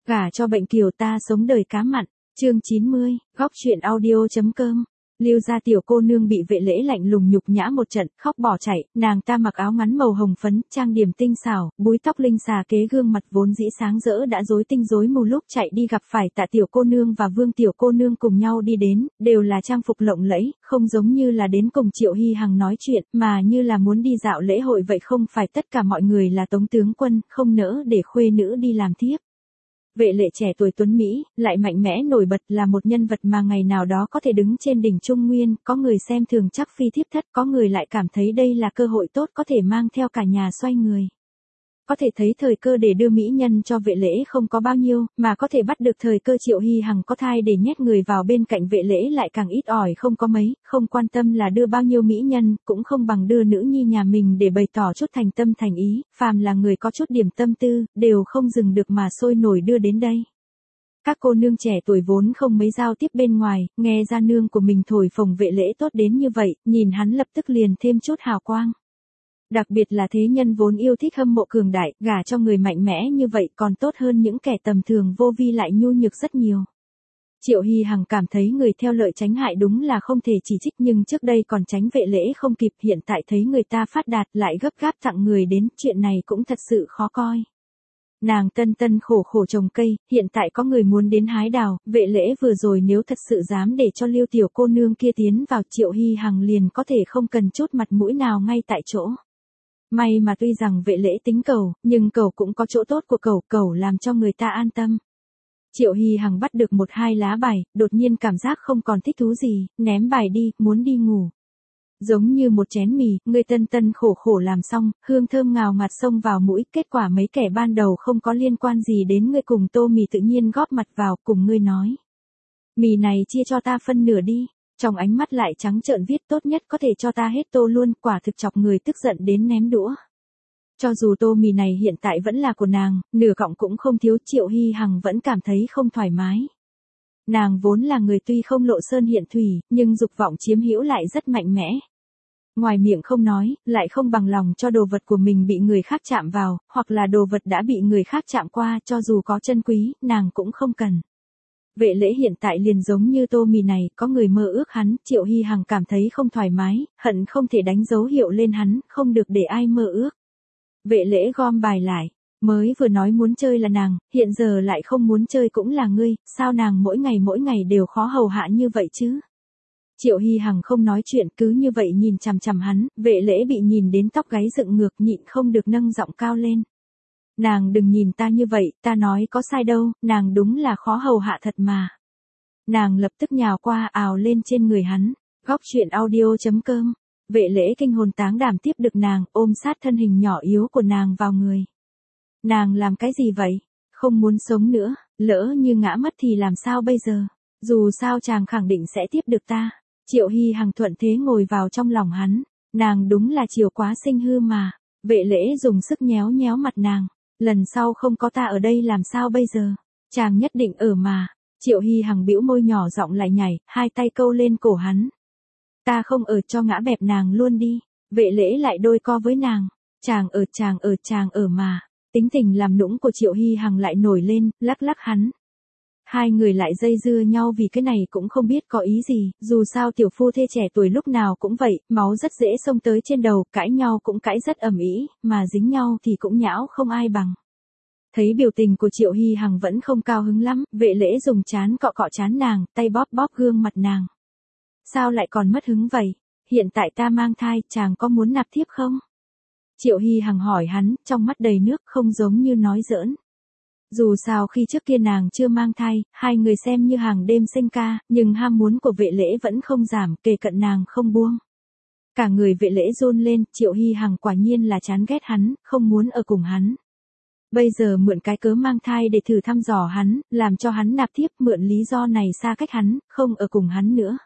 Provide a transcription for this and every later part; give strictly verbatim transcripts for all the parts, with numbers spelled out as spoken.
Gả cho bệnh kiều ta sống đời cá mặn, chương chín mươi, góc truyện audio.com. Lưu gia tiểu cô nương bị Vệ Lễ lạnh lùng nhục nhã một trận, khóc bỏ chạy, nàng ta mặc áo ngắn màu hồng phấn, trang điểm tinh xảo, búi tóc linh xà kế gương mặt vốn dĩ sáng rỡ đã rối tinh rối mù lúc chạy đi gặp phải Tạ tiểu cô nương và Vương tiểu cô nương cùng nhau đi đến, đều là trang phục lộng lẫy, không giống như là đến cùng Triệu Hy Hằng nói chuyện, mà như là muốn đi dạo lễ hội vậy. Không phải tất cả mọi người là tống tướng quân, không nỡ để khuê nữ đi làm thiếp. Vệ Lễ trẻ tuổi tuấn Mỹ, lại mạnh mẽ nổi bật, là một nhân vật mà ngày nào đó có thể đứng trên đỉnh Trung Nguyên, có người xem thường chắc phi thiếp thất, có người lại cảm thấy đây là cơ hội tốt có thể mang theo cả nhà xoay người. Có thể thấy thời cơ để đưa mỹ nhân cho Vệ Lễ không có bao nhiêu, mà có thể bắt được thời cơ Triệu Hy Hằng có thai để nhét người vào bên cạnh Vệ Lễ lại càng ít ỏi không có mấy, không quan tâm là đưa bao nhiêu mỹ nhân, cũng không bằng đưa nữ nhi nhà mình để bày tỏ chút thành tâm thành ý, phàm là người có chút điểm tâm tư, đều không dừng được mà sôi nổi đưa đến đây. Các cô nương trẻ tuổi vốn không mấy giao tiếp bên ngoài, nghe ra nương của mình thổi phồng Vệ Lễ tốt đến như vậy, nhìn hắn lập tức liền thêm chút hào quang. Đặc biệt là thế nhân vốn yêu thích hâm mộ cường đại, gả cho người mạnh mẽ như vậy còn tốt hơn những kẻ tầm thường vô vi lại nhu nhược rất nhiều. Triệu Hy Hằng cảm thấy người theo lợi tránh hại đúng là không thể chỉ trích, nhưng trước đây còn tránh Vệ Lễ không kịp, hiện tại thấy người ta phát đạt lại gấp gáp tặng người đến, chuyện này cũng thật sự khó coi. Nàng tân tân khổ khổ trồng cây, hiện tại có người muốn đến hái đào, Vệ Lễ vừa rồi nếu thật sự dám để cho Lưu tiểu cô nương kia tiến vào, Triệu Hy Hằng liền có thể không cần chút mặt mũi nào ngay tại chỗ. May mà tuy rằng Vệ Lễ tính cầu, nhưng cầu cũng có chỗ tốt của cầu, cầu làm cho người ta an tâm. Triệu Hy Hằng bắt được một hai lá bài, đột nhiên cảm giác không còn thích thú gì, ném bài đi, muốn đi ngủ. Giống như một chén mì, người tân tân khổ khổ làm xong, hương thơm ngào ngạt xông vào mũi, kết quả mấy kẻ ban đầu không có liên quan gì đến ngươi cùng tô mì tự nhiên góp mặt vào, cùng ngươi nói. Mì này chia cho ta phân nửa đi. Trong ánh mắt lại trắng trợn viết tốt nhất có thể cho ta hết tô luôn, quả thực chọc người tức giận đến ném đũa. Cho dù tô mì này hiện tại vẫn là của nàng, nửa cọng cũng không thiếu, Triệu Hy Hằng vẫn cảm thấy không thoải mái. Nàng vốn là người tuy không lộ sơn hiện thủy, nhưng dục vọng chiếm hữu lại rất mạnh mẽ. Ngoài miệng không nói, lại không bằng lòng cho đồ vật của mình bị người khác chạm vào, hoặc là đồ vật đã bị người khác chạm qua, cho dù có chân quý, nàng cũng không cần. Vệ Lễ hiện tại liền giống như tô mì này, có người mơ ước hắn, Triệu Hy Hằng cảm thấy không thoải mái, hận không thể đánh dấu hiệu lên hắn, không được để ai mơ ước. Vệ Lễ gom bài lại, mới vừa nói muốn chơi là nàng, hiện giờ lại không muốn chơi cũng là ngươi, sao nàng mỗi ngày mỗi ngày đều khó hầu hạ như vậy chứ? Triệu Hy Hằng không nói chuyện, cứ như vậy nhìn chằm chằm hắn, Vệ Lễ bị nhìn đến tóc gáy dựng ngược, nhịn không được nâng giọng cao lên. Nàng đừng nhìn ta như vậy, ta nói có sai đâu, nàng đúng là khó hầu hạ thật mà. Nàng lập tức nhào qua ào lên trên người hắn, góc truyện audio.com. Vệ Lễ kinh hồn táng đảm tiếp được nàng, ôm sát thân hình nhỏ yếu của nàng vào người. Nàng làm cái gì vậy? Không muốn sống nữa, lỡ như ngã mất thì làm sao bây giờ? Dù sao chàng khẳng định sẽ tiếp được ta. Triệu Hy Hằng thuận thế ngồi vào trong lòng hắn, nàng đúng là chiều quá sinh hư mà. Vệ Lễ dùng sức nhéo nhéo mặt nàng. Lần sau không có ta ở đây làm sao bây giờ? Chàng nhất định ở mà. Triệu Hy Hằng bĩu môi nhỏ giọng lại nhảy, hai tay câu lên cổ hắn. Ta không ở, cho ngã bẹp nàng luôn đi. Vệ Lễ lại đôi co với nàng. Chàng ở, chàng ở, chàng ở mà. Tính tình làm nũng của Triệu Hy Hằng lại nổi lên, lắc lắc hắn. Hai người lại dây dưa nhau vì cái này cũng không biết có ý gì, dù sao tiểu phu thê trẻ tuổi lúc nào cũng vậy, máu rất dễ xông tới trên đầu, cãi nhau cũng cãi rất ầm ĩ, mà dính nhau thì cũng nhão không ai bằng. Thấy biểu tình của Triệu Hy Hằng vẫn không cao hứng lắm, Vệ Lễ dùng trán cọ cọ trán nàng, tay bóp bóp gương mặt nàng. Sao lại còn mất hứng vậy? Hiện tại ta mang thai, chàng có muốn nạp thiếp không? Triệu Hy Hằng hỏi hắn, trong mắt đầy nước, không giống như nói giỡn. Dù sao khi trước kia nàng chưa mang thai, hai người xem như hàng đêm sinh ca, nhưng ham muốn của Vệ Lễ vẫn không giảm, kề cận nàng không buông. Cả người Vệ Lễ run lên, Triệu Hy Hằng quả nhiên là chán ghét hắn, không muốn ở cùng hắn. Bây giờ mượn cái cớ mang thai để thử thăm dò hắn, làm cho hắn nạp thiếp, mượn lý do này xa cách hắn, không ở cùng hắn nữa.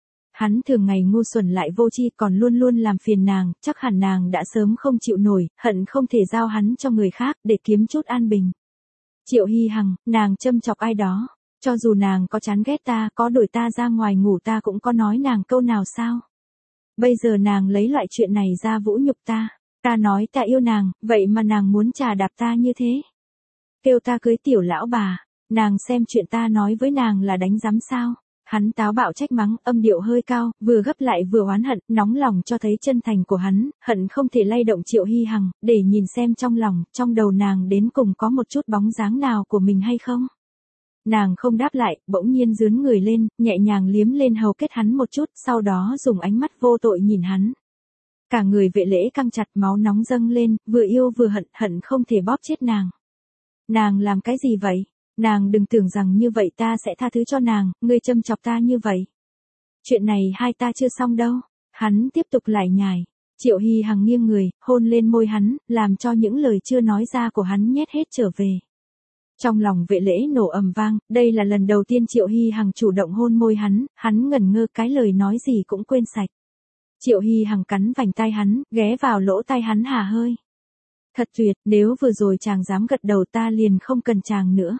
Hắn thường ngày ngu xuẩn lại vô tri, còn luôn luôn làm phiền nàng, chắc hẳn nàng đã sớm không chịu nổi, hận không thể giao hắn cho người khác để kiếm chút an bình. Triệu Hy Hằng, nàng châm chọc ai đó, cho dù nàng có chán ghét ta, có đuổi ta ra ngoài ngủ ta cũng có nói nàng câu nào sao? Bây giờ nàng lấy loại chuyện này ra vũ nhục ta, ta nói ta yêu nàng, vậy mà nàng muốn chà đạp ta như thế. Kêu ta cưới tiểu lão bà, Nàng xem chuyện ta nói với nàng là đánh giám sao? Hắn táo bạo trách mắng, âm điệu hơi cao, vừa gấp lại vừa oán hận, nóng lòng cho thấy chân thành của hắn, hận không thể lay động Triệu Hy Hằng, để nhìn xem trong lòng, trong đầu nàng đến cùng có một chút bóng dáng nào của mình hay không. Nàng không đáp lại, bỗng nhiên dướn người lên, nhẹ nhàng liếm lên hầu kết hắn một chút, sau đó dùng ánh mắt vô tội nhìn hắn. Cả người Vệ Lễ căng chặt, máu nóng dâng lên, vừa yêu vừa hận, hận không thể bóp chết nàng. Nàng làm cái gì vậy? Nàng đừng tưởng rằng như vậy ta sẽ tha thứ cho nàng, ngươi châm chọc ta như vậy. Chuyện này hai ta chưa xong đâu. Hắn tiếp tục lải nhải. Triệu Hy Hằng nghiêng người, hôn lên môi hắn, làm cho những lời chưa nói ra của hắn nhét hết trở về. Trong lòng Vệ Lễ nổ ầm vang, đây là lần đầu tiên Triệu Hy Hằng chủ động hôn môi hắn, hắn ngẩn ngơ cái lời nói gì cũng quên sạch. Triệu Hy Hằng cắn vành tai hắn, ghé vào lỗ tai hắn hà hơi. Thật tuyệt, nếu vừa rồi chàng dám gật đầu ta liền không cần chàng nữa.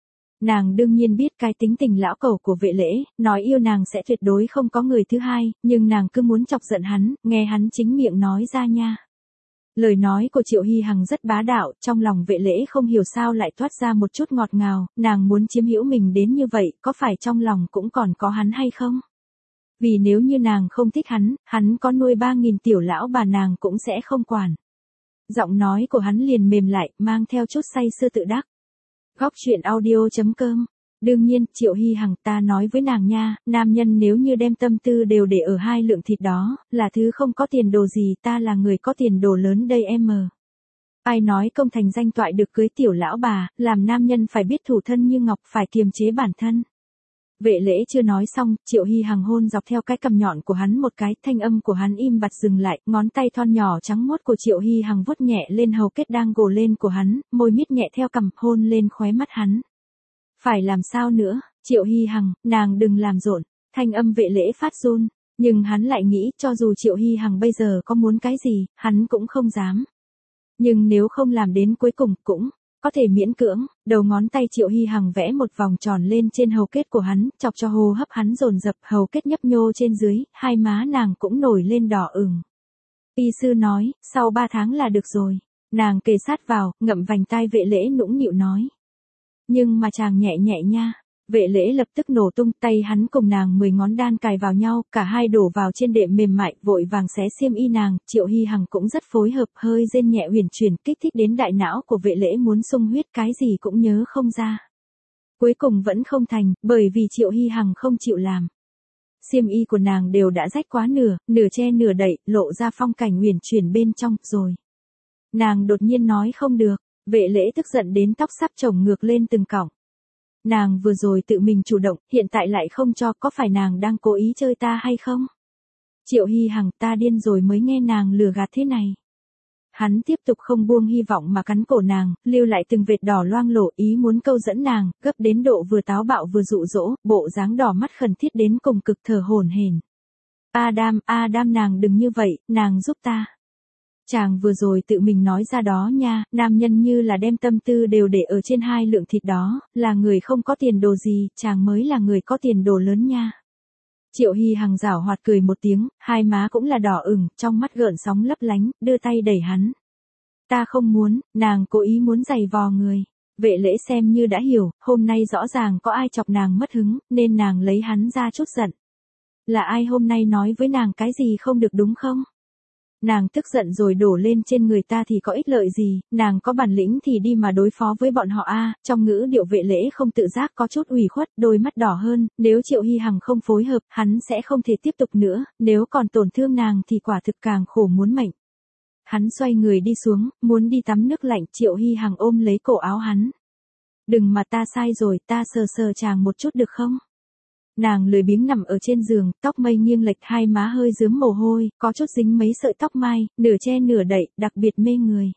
Nàng đương nhiên biết cái tính tình lão cẩu của Vệ Lễ, nói yêu nàng sẽ tuyệt đối không có người thứ hai, nhưng nàng cứ muốn chọc giận hắn, nghe hắn chính miệng nói ra nha. Lời nói của Triệu Hy Hằng rất bá đạo, trong lòng Vệ Lễ không hiểu sao lại thoát ra một chút ngọt ngào, nàng muốn chiếm hữu mình đến như vậy, có phải trong lòng cũng còn có hắn hay không? Vì nếu như nàng không thích hắn, hắn có nuôi ba nghìn tiểu lão bà nàng cũng sẽ không quản. Giọng nói của hắn liền mềm lại, mang theo chút say sưa tự đắc. Góc truyện audio chấm com. Đương nhiên, Triệu Hy Hằng ta nói với nàng nha, nam nhân nếu như đem tâm tư đều để ở hai lượng thịt đó, là thứ không có tiền đồ gì, ta là người có tiền đồ lớn đây em mờ. Ai nói công thành danh toại được cưới tiểu lão bà, làm nam nhân phải biết thủ thân như ngọc, phải kiềm chế bản thân. Vệ Lễ chưa nói xong, Triệu Hy Hằng hôn dọc theo cái cằm nhọn của hắn một cái, thanh âm của hắn im bặt dừng lại, ngón tay thon nhỏ trắng muốt của Triệu Hy Hằng vuốt nhẹ lên hầu kết đang gồ lên của hắn, môi miết nhẹ theo cằm, hôn lên khóe mắt hắn. Phải làm sao nữa, Triệu Hy Hằng, nàng đừng làm rộn, thanh âm Vệ Lễ phát run, nhưng hắn lại nghĩ cho dù Triệu Hy Hằng bây giờ có muốn cái gì, hắn cũng không dám. Nhưng nếu không làm đến cuối cùng, cũng có thể miễn cưỡng. Đầu ngón tay Triệu Hy Hằng vẽ một vòng tròn lên trên hầu kết của hắn, chọc cho hô hấp hắn dồn dập, hầu kết nhấp nhô trên dưới, hai má nàng cũng nổi lên đỏ ửng. Y sư nói, sau ba tháng là được rồi. Nàng kề sát vào, ngậm vành tai Vệ Lễ nũng nịu nói. Nhưng mà chàng nhẹ nhẹ nha. Vệ Lễ lập tức nổ tung, tay hắn cùng nàng mười ngón đan cài vào nhau, cả hai đổ vào trên đệm mềm mại, vội vàng xé xiêm y nàng. Triệu Hy Hằng cũng rất phối hợp, hơi rên nhẹ huyền chuyển, kích thích đến đại não của Vệ Lễ muốn sung huyết, cái gì cũng nhớ không ra. Cuối cùng vẫn không thành, bởi vì Triệu Hy Hằng không chịu làm. Xiêm y của nàng đều đã rách quá nửa, nửa che nửa đậy, lộ ra phong cảnh huyền chuyển bên trong, rồi. Nàng đột nhiên nói không được, Vệ Lễ tức giận đến tóc sắp chổng ngược lên từng cọng. Nàng vừa rồi tự mình chủ động, hiện tại lại không cho, có phải nàng đang cố ý chơi ta hay không? Triệu Hy Hằng, ta điên rồi mới nghe nàng lừa gạt thế này. Hắn tiếp tục không buông hy vọng mà cắn cổ nàng, lưu lại từng vệt đỏ loang lổ, ý muốn câu dẫn nàng, gấp đến độ vừa táo bạo vừa dụ dỗ, bộ dáng đỏ mắt khẩn thiết đến cùng cực, thở hổn hển. Adam, Adam nàng đừng như vậy, nàng giúp ta. Chàng vừa rồi tự mình nói ra đó nha, nam nhân như là đem tâm tư đều để ở trên hai lượng thịt đó, là người không có tiền đồ gì, chàng mới là người có tiền đồ lớn nha. Triệu Hy Hằng giảo hoạt cười một tiếng, hai má cũng là đỏ ửng, trong mắt gợn sóng lấp lánh, đưa tay đẩy hắn. Ta không muốn, nàng cố ý muốn giày vò người. Vệ Lễ xem như đã hiểu, hôm nay rõ ràng có ai chọc nàng mất hứng, nên nàng lấy hắn ra chút giận. Là ai hôm nay nói với nàng cái gì không được đúng không? Nàng tức giận rồi đổ lên trên người ta thì có ích lợi gì, nàng có bản lĩnh thì đi mà đối phó với bọn họ a. Trong ngữ điệu Vệ Lễ không tự giác có chút ủy khuất, đôi mắt đỏ hơn, nếu Triệu Hy Hằng không phối hợp, hắn sẽ không thể tiếp tục nữa, nếu còn tổn thương nàng thì quả thực càng khổ muốn mệnh. Hắn xoay người đi xuống, muốn đi tắm nước lạnh, Triệu Hy Hằng ôm lấy cổ áo hắn. Đừng mà ta sai rồi, ta sờ sờ chàng một chút được không? Nàng lười biếng nằm ở trên giường, tóc mây nghiêng lệch, hai má hơi rướm mồ hôi, có chút dính mấy sợi tóc mai, nửa che nửa đậy, đặc biệt mê người.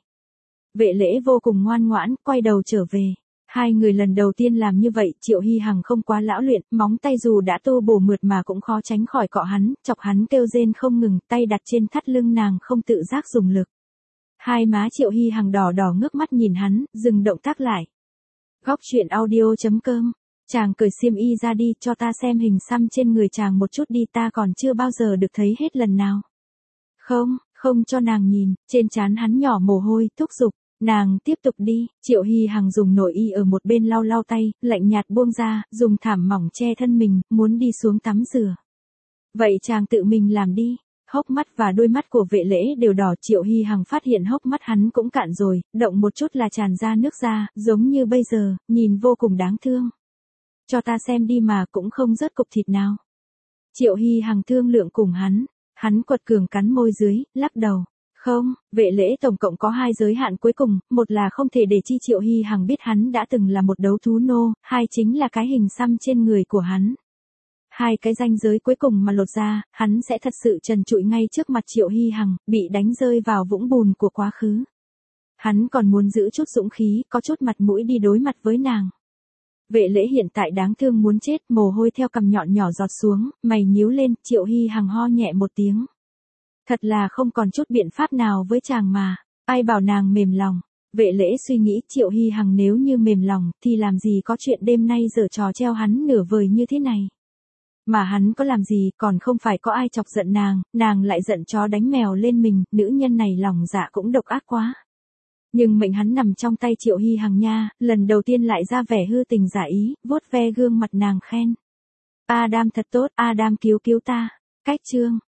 Vệ Lễ vô cùng ngoan ngoãn, quay đầu trở về. Hai người lần đầu tiên làm như vậy, Triệu Hy Hằng không quá lão luyện, móng tay dù đã tô bổ mượt mà cũng khó tránh khỏi cọ hắn, chọc hắn kêu rên không ngừng, tay đặt trên thắt lưng nàng không tự giác dùng lực. Hai má Triệu Hy Hằng đỏ đỏ ngước mắt nhìn hắn, dừng động tác lại. Góc truyện audio chấm com. Chàng cởi xiêm y ra đi, cho ta xem hình xăm trên người chàng một chút đi, ta còn chưa bao giờ được thấy hết lần nào. Không, không cho nàng nhìn, trên trán hắn nhỏ mồ hôi, thúc giục. Nàng tiếp tục đi, Triệu Hy Hằng dùng nội y ở một bên lau lau tay, lạnh nhạt buông ra, dùng thảm mỏng che thân mình, muốn đi xuống tắm rửa. Vậy chàng tự mình làm đi. Hốc mắt và đôi mắt của Vệ Lễ đều đỏ, Triệu Hy Hằng phát hiện hốc mắt hắn cũng cạn rồi, động một chút là tràn ra nước ra, giống như bây giờ, nhìn vô cùng đáng thương. Cho ta xem đi mà cũng không rớt cục thịt nào. Triệu Hy Hằng thương lượng cùng hắn, hắn quật cường cắn môi dưới, lắc đầu. Không, Vệ Lễ tổng cộng có hai giới hạn cuối cùng, một là không thể để chi Triệu Hy Hằng biết hắn đã từng là một đấu thú nô, hai chính là cái hình xăm trên người của hắn. Hai cái ranh giới cuối cùng mà lột ra, hắn sẽ thật sự trần trụi ngay trước mặt Triệu Hy Hằng, bị đánh rơi vào vũng bùn của quá khứ. Hắn còn muốn giữ chút dũng khí, có chút mặt mũi đi đối mặt với nàng. Vệ Lễ hiện tại đáng thương muốn chết, mồ hôi theo cằm nhọn nhỏ giọt xuống, mày nhíu lên, Triệu Hy Hằng ho nhẹ một tiếng. Thật là không còn chút biện pháp nào với chàng mà, ai bảo nàng mềm lòng. Vệ Lễ suy nghĩ Triệu Hy Hằng nếu như mềm lòng, thì làm gì có chuyện đêm nay giở trò treo hắn nửa vời như thế này. Mà hắn có làm gì, còn không phải có ai chọc giận nàng, nàng lại giận chó đánh mèo lên mình, nữ nhân này lòng dạ cũng độc ác quá. Nhưng mệnh hắn nằm trong tay Triệu Hy Hằng nha, lần đầu tiên lại ra vẻ hư tình giả ý, vuốt ve gương mặt nàng khen. Adam thật tốt, Adam cứu cứu ta. Cách chương